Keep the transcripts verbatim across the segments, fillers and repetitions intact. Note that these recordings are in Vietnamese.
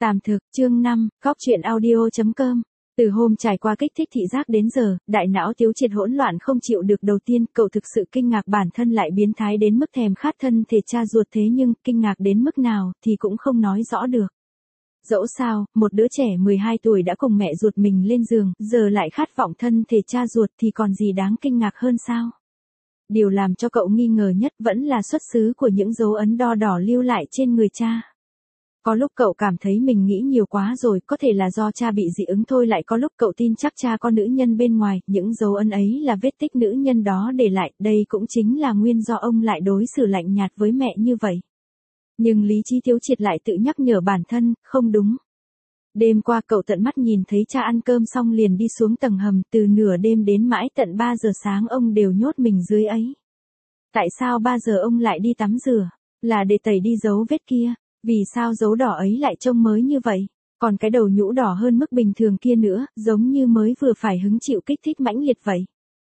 Tạm thực, chương năm, góc truyện audio.com. Từ hôm trải qua kích thích thị giác đến giờ, đại não Tiếu Triệt hỗn loạn không chịu được. Đầu tiên, cậu thực sự kinh ngạc bản thân lại biến thái đến mức thèm khát thân thể cha ruột, thế nhưng, kinh ngạc đến mức nào, thì cũng không nói rõ được. Dẫu sao, một đứa trẻ mười hai tuổi đã cùng mẹ ruột mình lên giường, giờ lại khát vọng thân thể cha ruột thì còn gì đáng kinh ngạc hơn sao? Điều làm cho cậu nghi ngờ nhất vẫn là xuất xứ của những dấu ấn đo đỏ lưu lại trên người cha. Có lúc cậu cảm thấy mình nghĩ nhiều quá rồi, có thể là do cha bị dị ứng thôi, lại có lúc cậu tin chắc cha có nữ nhân bên ngoài, những dấu ấn ấy là vết tích nữ nhân đó để lại, đây cũng chính là nguyên do ông lại đối xử lạnh nhạt với mẹ như vậy. Nhưng lý trí Tiếu Triệt lại tự nhắc nhở bản thân, không đúng. Đêm qua cậu tận mắt nhìn thấy cha ăn cơm xong liền đi xuống tầng hầm, từ nửa đêm đến mãi tận ba giờ sáng ông đều nhốt mình dưới ấy. Tại sao ba giờ ông lại đi tắm rửa? Là để tẩy đi dấu vết kia. Vì sao dấu đỏ ấy lại trông mới như vậy? Còn cái đầu nhũ đỏ hơn mức bình thường kia nữa, giống như mới vừa phải hứng chịu kích thích mãnh liệt vậy.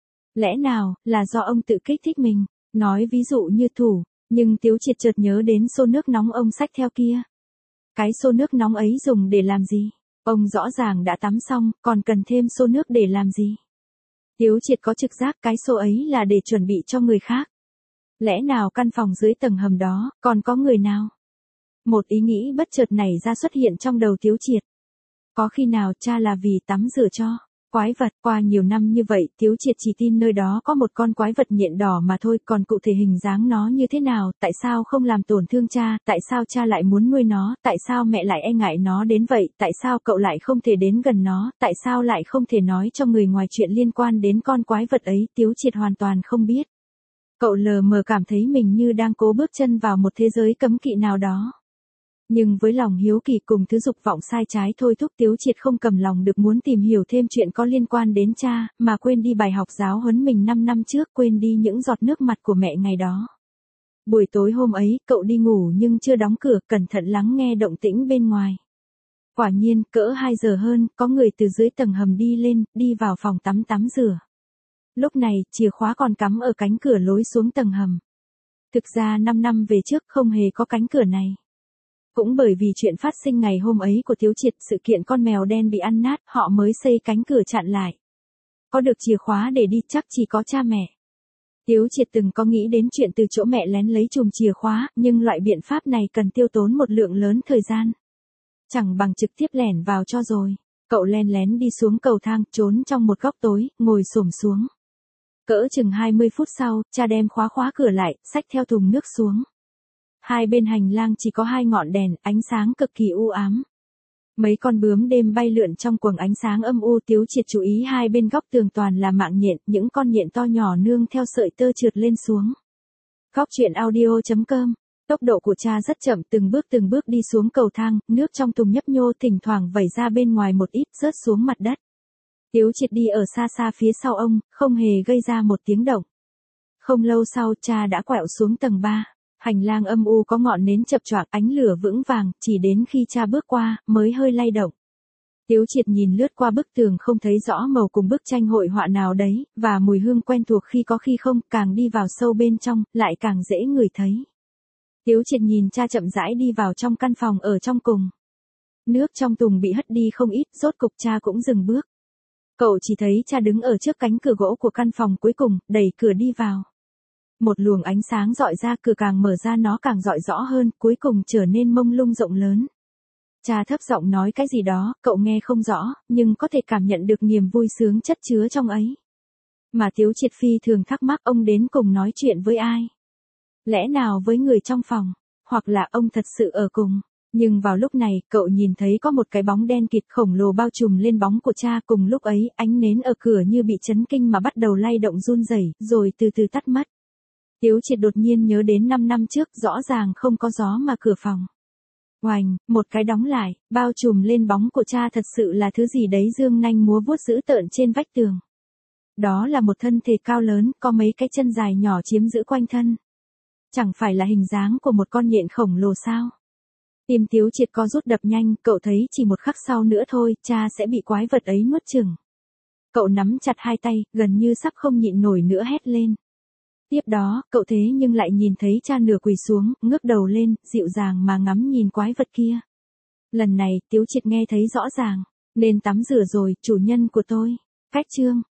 Lẽ nào, là do ông tự kích thích mình? Nói ví dụ như thủ, nhưng Tiếu Triệt chợt nhớ đến xô nước nóng ông xách theo kia. Cái xô nước nóng ấy dùng để làm gì? Ông rõ ràng đã tắm xong, còn cần thêm xô nước để làm gì? Tiếu Triệt có trực giác cái xô ấy là để chuẩn bị cho người khác. Lẽ nào căn phòng dưới tầng hầm đó, còn có người nào? Một ý nghĩ bất chợt nảy ra xuất hiện trong đầu Tiếu Triệt. Có khi nào cha là vì tắm rửa cho quái vật? Qua nhiều năm như vậy, Tiếu Triệt chỉ tin nơi đó có một con quái vật nhện đỏ mà thôi, còn cụ thể hình dáng nó như thế nào, tại sao không làm tổn thương cha, tại sao cha lại muốn nuôi nó, tại sao mẹ lại e ngại nó đến vậy, tại sao cậu lại không thể đến gần nó, tại sao lại không thể nói cho người ngoài chuyện liên quan đến con quái vật ấy, Tiếu Triệt hoàn toàn không biết. Cậu lờ mờ cảm thấy mình như đang cố bước chân vào một thế giới cấm kỵ nào đó. Nhưng với lòng hiếu kỳ cùng thứ dục vọng sai trái thôi thúc, Tiếu Triệt không cầm lòng được muốn tìm hiểu thêm chuyện có liên quan đến cha, mà quên đi bài học giáo huấn mình năm năm trước, quên đi những giọt nước mặt của mẹ ngày đó. Buổi tối hôm ấy, cậu đi ngủ nhưng chưa đóng cửa, cẩn thận lắng nghe động tĩnh bên ngoài. Quả nhiên, cỡ hai giờ hơn, có người từ dưới tầng hầm đi lên, đi vào phòng tắm tắm rửa. Lúc này, chìa khóa còn cắm ở cánh cửa lối xuống tầng hầm. Thực ra năm năm về trước không hề có cánh cửa này. Cũng bởi vì chuyện phát sinh ngày hôm ấy của Tiếu Triệt, sự kiện con mèo đen bị ăn nát, họ mới xây cánh cửa chặn lại. Có được chìa khóa để đi chắc chỉ có cha mẹ. Tiếu Triệt từng có nghĩ đến chuyện từ chỗ mẹ lén lấy chùm chìa khóa, nhưng loại biện pháp này cần tiêu tốn một lượng lớn thời gian. Chẳng bằng trực tiếp lẻn vào cho rồi. Cậu len lén đi xuống cầu thang, trốn trong một góc tối, ngồi xổm xuống. Cỡ chừng hai mươi phút sau, cha đem khóa khóa cửa lại, xách theo thùng nước xuống. Hai bên hành lang chỉ có hai ngọn đèn, ánh sáng cực kỳ u ám. Mấy con bướm đêm bay lượn trong quầng ánh sáng âm u. Tiếu Triệt chú ý hai bên góc tường toàn là mạng nhện, những con nhện to nhỏ nương theo sợi tơ trượt lên xuống. Góc truyện audio.com. Tốc độ của cha rất chậm, từng bước từng bước đi xuống cầu thang, nước trong thùng nhấp nhô thỉnh thoảng vẩy ra bên ngoài một ít, rớt xuống mặt đất. Tiếu Triệt đi ở xa xa phía sau ông, không hề gây ra một tiếng động. Không lâu sau, cha đã quẹo xuống tầng ba. Hành lang âm u có ngọn nến chập choạng, ánh lửa vững vàng, chỉ đến khi cha bước qua, mới hơi lay động. Tiếu Triệt nhìn lướt qua bức tường không thấy rõ màu cùng bức tranh hội họa nào đấy, và mùi hương quen thuộc khi có khi không, càng đi vào sâu bên trong, lại càng dễ ngửi thấy. Tiếu Triệt nhìn cha chậm rãi đi vào trong căn phòng ở trong cùng. Nước trong thùng bị hất đi không ít, rốt cục cha cũng dừng bước. Cậu chỉ thấy cha đứng ở trước cánh cửa gỗ của căn phòng cuối cùng, đẩy cửa đi vào. Một luồng ánh sáng rọi ra, cửa càng mở ra nó càng rọi rõ hơn, cuối cùng trở nên mông lung rộng lớn. Cha thấp giọng nói cái gì đó, cậu nghe không rõ, nhưng có thể cảm nhận được niềm vui sướng chất chứa trong ấy. Mà Tiếu Triệt phi thường thắc mắc ông đến cùng nói chuyện với ai? Lẽ nào với người trong phòng, hoặc là ông thật sự ở cùng? Nhưng vào lúc này, cậu nhìn thấy có một cái bóng đen kịt khổng lồ bao trùm lên bóng của cha, cùng lúc ấy, ánh nến ở cửa như bị chấn kinh mà bắt đầu lay động run rẩy, rồi từ từ tắt mất. Tiếu Triệt đột nhiên nhớ đến năm năm trước, rõ ràng không có gió mà cửa phòng. Oành, một cái đóng lại, bao trùm lên bóng của cha thật sự là thứ gì đấy dương nanh múa vuốt dữ tợn trên vách tường. Đó là một thân thể cao lớn, có mấy cái chân dài nhỏ chiếm giữ quanh thân. Chẳng phải là hình dáng của một con nhện khổng lồ sao? Tim Tiếu Triệt co rút đập nhanh, cậu thấy chỉ một khắc sau nữa thôi, cha sẽ bị quái vật ấy nuốt chửng. Cậu nắm chặt hai tay, gần như sắp không nhịn nổi nữa hét lên. Tiếp đó, cậu thế nhưng lại nhìn thấy cha nửa quỳ xuống, ngước đầu lên, dịu dàng mà ngắm nhìn quái vật kia. Lần này, Tiếu Triệt nghe thấy rõ ràng. Nên tắm rửa rồi, chủ nhân của tôi. Cách chương.